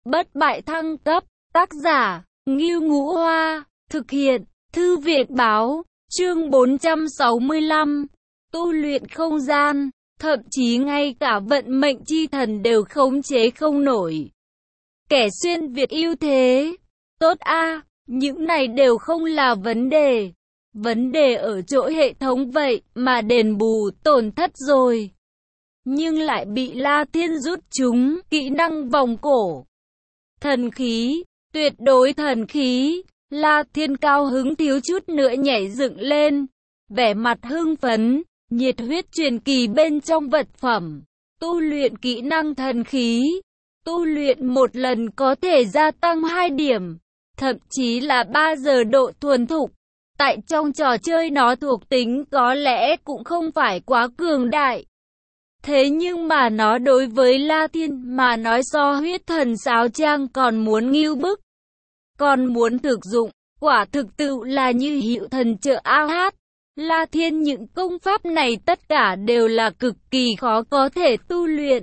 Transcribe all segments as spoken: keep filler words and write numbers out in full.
Bất bại thăng cấp, tác giả, Ngưu Ngũ Hoa, thực hiện, Thư viện Báo, chương bốn trăm sáu mươi lăm, tu luyện không gian, thậm chí ngay cả vận mệnh chi thần đều khống chế không nổi. Kẻ xuyên Việt ưu thế, tốt a, những này đều không là vấn đề. Vấn đề ở chỗ hệ thống vậy mà đền bù tổn thất rồi. Nhưng lại bị La Thiên rút chúng, kỹ năng vòng cổ. Thần khí, tuyệt đối thần khí, La Thiên cao hứng thiếu chút nữa nhảy dựng lên. Vẻ mặt hưng phấn, nhiệt huyết truyền kỳ bên trong vật phẩm. Tu luyện kỹ năng thần khí, tu luyện một lần có thể gia tăng hai điểm, thậm chí là ba giờ độ thuần thục. Tại trong trò chơi nó thuộc tính có lẽ cũng không phải quá cường đại. Thế nhưng mà nó đối với La Thiên mà nói so huyết thần sáo trang còn muốn ngưu bức. Còn muốn thực dụng, quả thực tự là như hiệu thần trợ a hát. La Thiên những công pháp này tất cả đều là cực kỳ khó có thể tu luyện.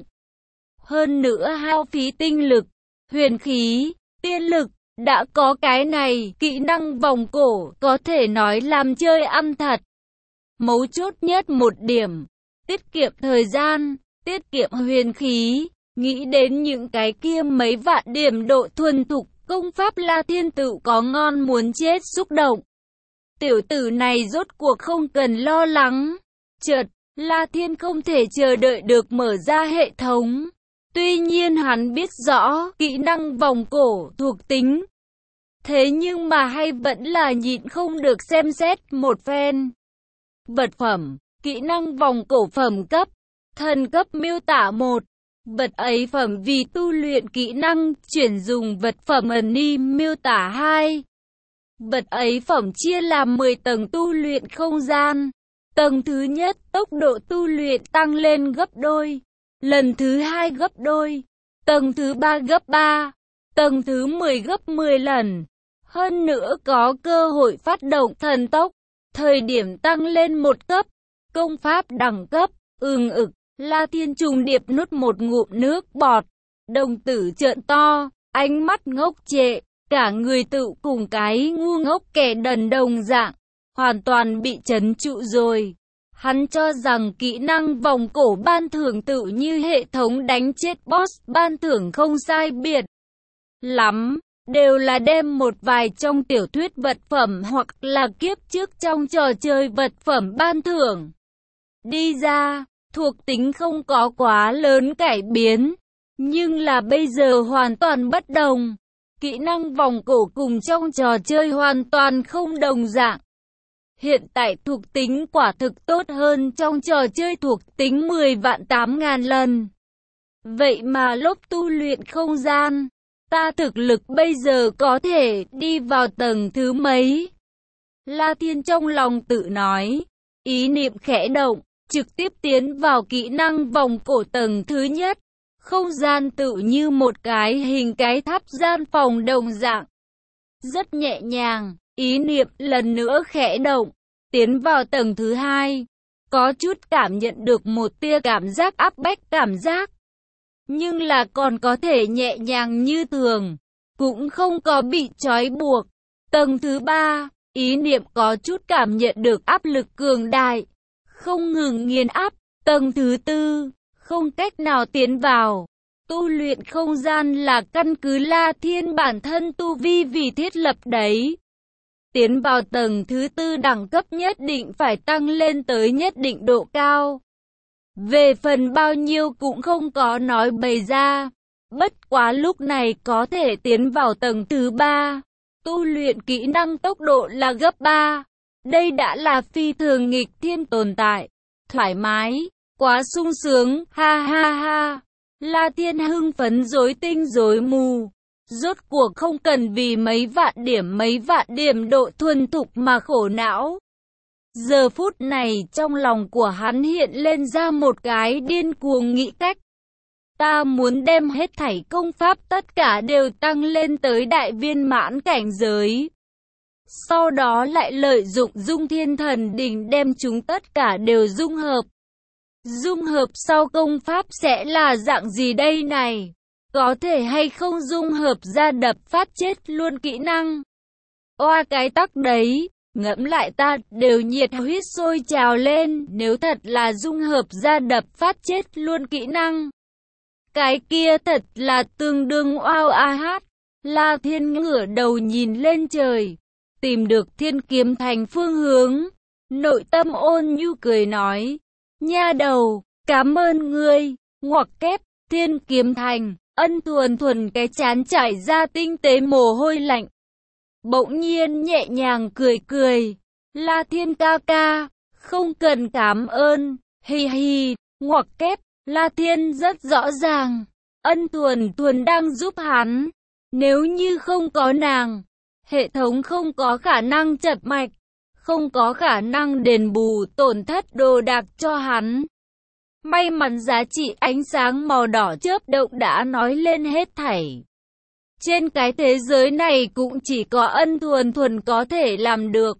Hơn nữa hao phí tinh lực, huyền khí, tiên lực. Đã có cái này, kỹ năng vòng cổ có thể nói làm chơi ăn thật. Mấu chốt nhất một điểm, tiết kiệm thời gian, tiết kiệm huyền khí, nghĩ đến những cái kia mấy vạn điểm độ thuần thục, công pháp La Thiên tự có ngon muốn chết xúc động. Tiểu tử này rốt cuộc không cần lo lắng. Chợt, La Thiên không thể chờ đợi được mở ra hệ thống. Tuy nhiên hắn biết rõ kỹ năng vòng cổ thuộc tính. Thế nhưng mà hay vẫn là nhịn không được xem xét một phen. Vật phẩm, kỹ năng vòng cổ phẩm cấp, thần cấp miêu tả một. Vật ấy phẩm vì tu luyện kỹ năng, chuyển dùng vật phẩm ẩn ni miêu tả hai. Vật ấy phẩm chia làm mười tầng tu luyện không gian. Tầng thứ nhất, tốc độ tu luyện tăng lên gấp đôi. Lần thứ hai gấp đôi. Tầng thứ ba gấp ba. Tầng thứ mười gấp mười lần. Hơn nữa có cơ hội phát động thần tốc. Thời điểm tăng lên một cấp. Công pháp đẳng cấp, ừng ực. La Thiên trùng điệp nuốt một ngụm nước bọt. Đồng tử trợn to, ánh mắt ngốc trệ. Cả người tự cùng cái ngu ngốc kẻ đần đồng dạng. Hoàn toàn bị trấn trụ rồi. Hắn cho rằng kỹ năng vòng cổ ban thưởng tự như hệ thống đánh chết boss ban thưởng không sai biệt lắm. Đều là đem một vài trong tiểu thuyết vật phẩm hoặc là kiếp trước trong trò chơi vật phẩm ban thưởng đi ra, thuộc tính không có quá lớn cải biến. Nhưng là bây giờ hoàn toàn bất đồng. Kỹ năng vòng cổ cùng trong trò chơi hoàn toàn không đồng dạng. Hiện tại thuộc tính quả thực tốt hơn trong trò chơi thuộc tính mười vạn tám ngàn lần. Vậy mà lúc tu luyện không gian, ta thực lực bây giờ có thể đi vào tầng thứ mấy? La Thiên trong lòng tự nói, ý niệm khẽ động, trực tiếp tiến vào kỹ năng vòng cổ tầng thứ nhất. Không gian tự như một cái hình cái tháp gian phòng đồng dạng. Rất nhẹ nhàng, ý niệm lần nữa khẽ động, tiến vào tầng thứ hai. Có chút cảm nhận được một tia cảm giác áp bách cảm giác. Nhưng là còn có thể nhẹ nhàng như thường, cũng không có bị trói buộc. Tầng thứ ba, ý niệm có chút cảm nhận được áp lực cường đại, không ngừng nghiền áp. Tầng thứ tư, không cách nào tiến vào. Tu luyện không gian là căn cứ La Thiên bản thân tu vi vì thiết lập đấy. Tiến vào tầng thứ tư đẳng cấp nhất định phải tăng lên tới nhất định độ cao. Về phần bao nhiêu cũng không có nói bày ra. Bất quá lúc này có thể tiến vào tầng thứ ba. Tu luyện kỹ năng tốc độ là gấp ba. Đây đã là phi thường nghịch thiên tồn tại. Thoải mái, quá sung sướng, ha ha ha. La Thiên hưng phấn rối tinh rối mù. Rốt cuộc không cần vì mấy vạn điểm mấy vạn điểm độ thuần thục mà khổ não. Giờ phút này trong lòng của hắn hiện lên ra một cái điên cuồng nghĩ cách. Ta muốn đem hết thảy công pháp tất cả đều tăng lên tới đại viên mãn cảnh giới. Sau đó lại lợi dụng dung thiên thần đỉnh đem chúng tất cả đều dung hợp. Dung hợp sau công pháp sẽ là dạng gì đây này? có thể hay không dung hợp ra đập phát chết luôn kỹ năng. Oa cái tắc đấy, ngẫm lại ta đều nhiệt huyết sôi trào lên, nếu thật là dung hợp ra đập phát chết luôn kỹ năng. Cái kia thật là tương đương oao a hát. La Thiên ngửa đầu nhìn lên trời, tìm được Thiên Kiếm Thành phương hướng, nội tâm ôn nhu cười nói, nha đầu, cảm ơn ngươi, ngoặc kép, Thiên Kiếm Thành, Ân Thuần Thuần cái trán trải ra tinh tế mồ hôi lạnh. Bỗng nhiên nhẹ nhàng cười cười, La Thiên ca ca, không cần cảm ơn, hi hi, ngoặc kép, La Thiên rất rõ ràng, Ân Thuần Thuần đang giúp hắn. Nếu như không có nàng, hệ thống không có khả năng chật mạch, không có khả năng đền bù tổn thất đồ đạc cho hắn. May mắn giá trị ánh sáng màu đỏ chớp động đã nói lên hết thảy. Trên cái thế giới này cũng chỉ có Ân Thuần Thuần có thể làm được.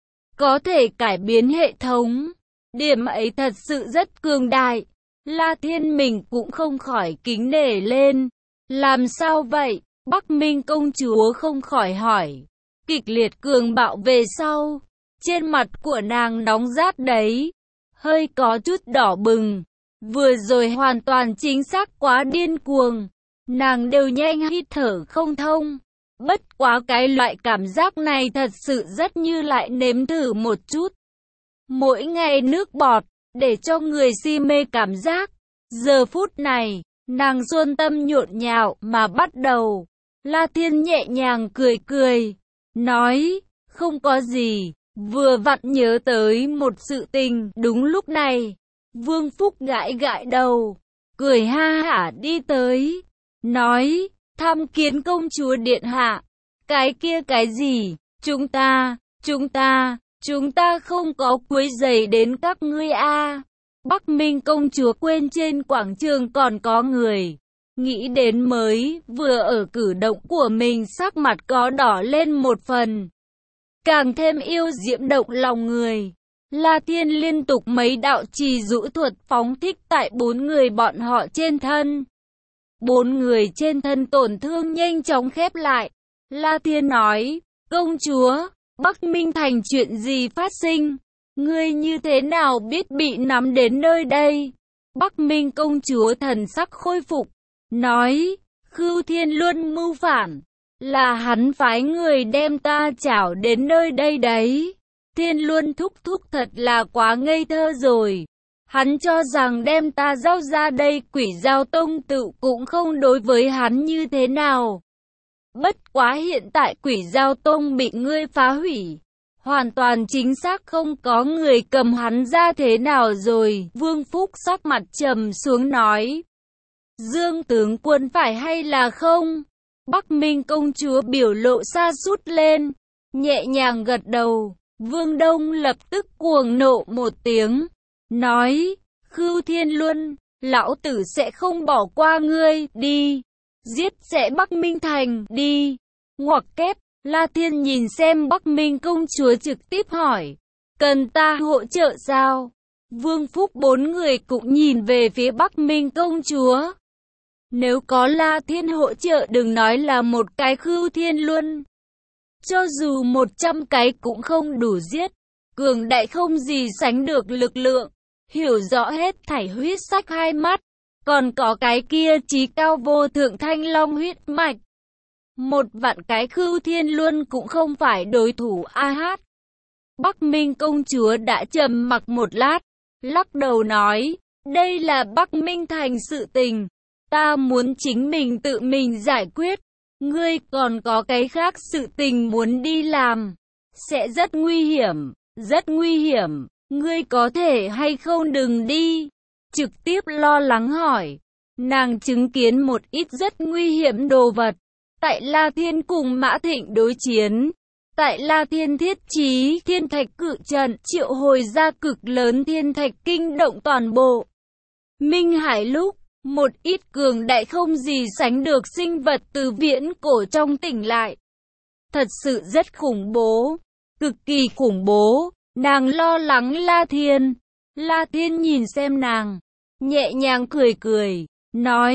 Có thể cải biến hệ thống. Điểm ấy thật sự rất cường đại. La Thiên mình cũng không khỏi kính nể lên. Làm sao vậy? Bắc Minh công chúa không khỏi hỏi. Kịch liệt cường bạo về sau. Trên mặt của nàng nóng rát đấy. Hơi có chút đỏ bừng. Vừa rồi hoàn toàn chính xác quá điên cuồng. Nàng đều nhanh hít thở không thông. Bất quá cái loại cảm giác này thật sự rất như lại nếm thử một chút. Mỗi ngày nước bọt, để cho người si mê cảm giác. Giờ phút này, nàng xuân tâm nhộn nhạo mà bắt đầu. La Thiên nhẹ nhàng cười cười, nói, không có gì, vừa vặn nhớ tới một sự tình. Đúng lúc này, Vương Phúc gãi gãi đầu, cười ha hả đi tới, nói, tham kiến công chúa điện hạ. Cái kia cái gì, chúng ta, chúng ta, chúng ta không có quấy rầy đến các ngươi a. Bắc Minh công chúa quên trên quảng trường còn có người. Nghĩ đến mới, vừa ở cử động của mình sắc mặt có đỏ lên một phần. Càng thêm yêu diễm động lòng người. La Thiên liên tục mấy đạo trì dụ thuật phóng thích tại bốn người bọn họ trên thân. Bốn người trên thân tổn thương nhanh chóng khép lại. La Thiên nói, công chúa, Bắc Minh Thành chuyện gì phát sinh? Ngươi như thế nào biết bị nắm đến nơi đây? Bắc Minh công chúa thần sắc khôi phục, nói, Khưu Thiên Luân mưu phản, là hắn phái người đem ta chảo đến nơi đây đấy. Thiên Luân thúc thúc thật là quá ngây thơ rồi. Hắn cho rằng đem ta giao ra đây Quỷ Giao Tông tự cũng không đối với hắn như thế nào. Bất quá hiện tại Quỷ Giao Tông bị ngươi phá hủy. Hoàn toàn chính xác không có người cầm hắn ra thế nào rồi. Vương Phúc sắc mặt trầm xuống nói. Dương tướng quân phải hay là không? Bắc Minh công chúa biểu lộ sa sút lên, nhẹ nhàng gật đầu. Vương Đông lập tức cuồng nộ một tiếng, nói, Khưu Thiên Luân, lão tử sẽ không bỏ qua ngươi, đi, giết sẽ Bắc Minh Thành, đi. Ngoặc kép, La Thiên nhìn xem Bắc Minh công chúa trực tiếp hỏi, cần ta hỗ trợ sao? Vương Phúc bốn người cũng nhìn về phía Bắc Minh công chúa. Nếu có La Thiên hỗ trợ đừng nói là một cái Khưu Thiên Luân. Cho dù một trăm cái cũng không đủ giết. Cường đại không gì sánh được lực lượng. Hiểu rõ hết thảy huyết sắc hai mắt. Còn có cái kia chí cao vô thượng thanh long huyết mạch. Một vạn cái Khưu Thiên Luân cũng không phải đối thủ a hát. Bắc Minh công chúa đã trầm mặc một lát. Lắc đầu nói. Đây là Bắc Minh Thành sự tình. Ta muốn chính mình tự mình giải quyết. Ngươi còn có cái khác sự tình muốn đi làm. Sẽ rất nguy hiểm. Rất nguy hiểm. Ngươi có thể hay không đừng đi. Trực tiếp lo lắng hỏi. Nàng chứng kiến một ít rất nguy hiểm đồ vật. Tại La Thiên cùng Mã Thịnh đối chiến. Tại La Thiên thiết trí thiên thạch cự trận triệu hồi ra cực lớn thiên thạch kinh động toàn bộ Minh Hải lúc. Một ít cường đại không gì sánh được sinh vật từ viễn cổ trong tỉnh lại. Thật sự rất khủng bố. Cực kỳ khủng bố. Nàng lo lắng La Thiên. La Thiên nhìn xem nàng. Nhẹ nhàng cười cười. Nói.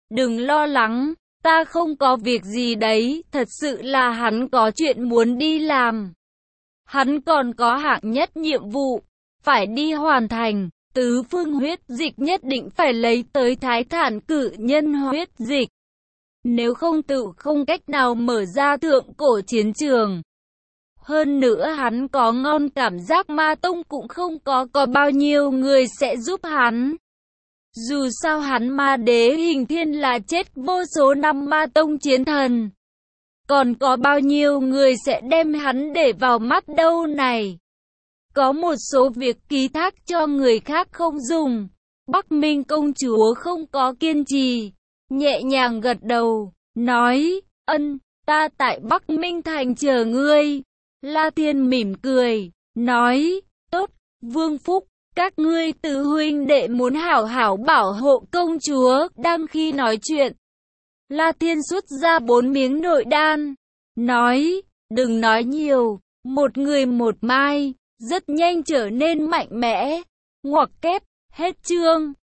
đừng lo lắng, ta không có việc gì đấy, thật sự là hắn có chuyện muốn đi làm. Hắn còn có hạng nhất nhiệm vụ, phải đi hoàn thành, tứ phương huyết dịch nhất định phải lấy tới Thái Thản cử nhân huyết dịch. Nếu không tự không cách nào mở ra thượng cổ chiến trường. Hơn nữa hắn có ngon cảm giác Ma Tông cũng không có có bao nhiêu người sẽ giúp hắn. Dù sao hắn Ma Đế Hình Thiên là chết vô số năm Ma Tông chiến thần. Còn có bao nhiêu người sẽ đem hắn để vào mắt đâu này. Có một số việc ký thác cho người khác không dùng. Bắc Minh công chúa không có kiên trì, nhẹ nhàng gật đầu, nói, ân, ta tại Bắc Minh thành chờ ngươi. La Thiên mỉm cười, nói, tốt, Vương Phúc, các ngươi tứ huynh đệ muốn hảo hảo bảo hộ công chúa. Đang khi nói chuyện, La Thiên xuất ra bốn miếng nội đan, nói, đừng nói nhiều, một người một mai, rất nhanh trở nên mạnh mẽ. Ngoặc kép, hết chương.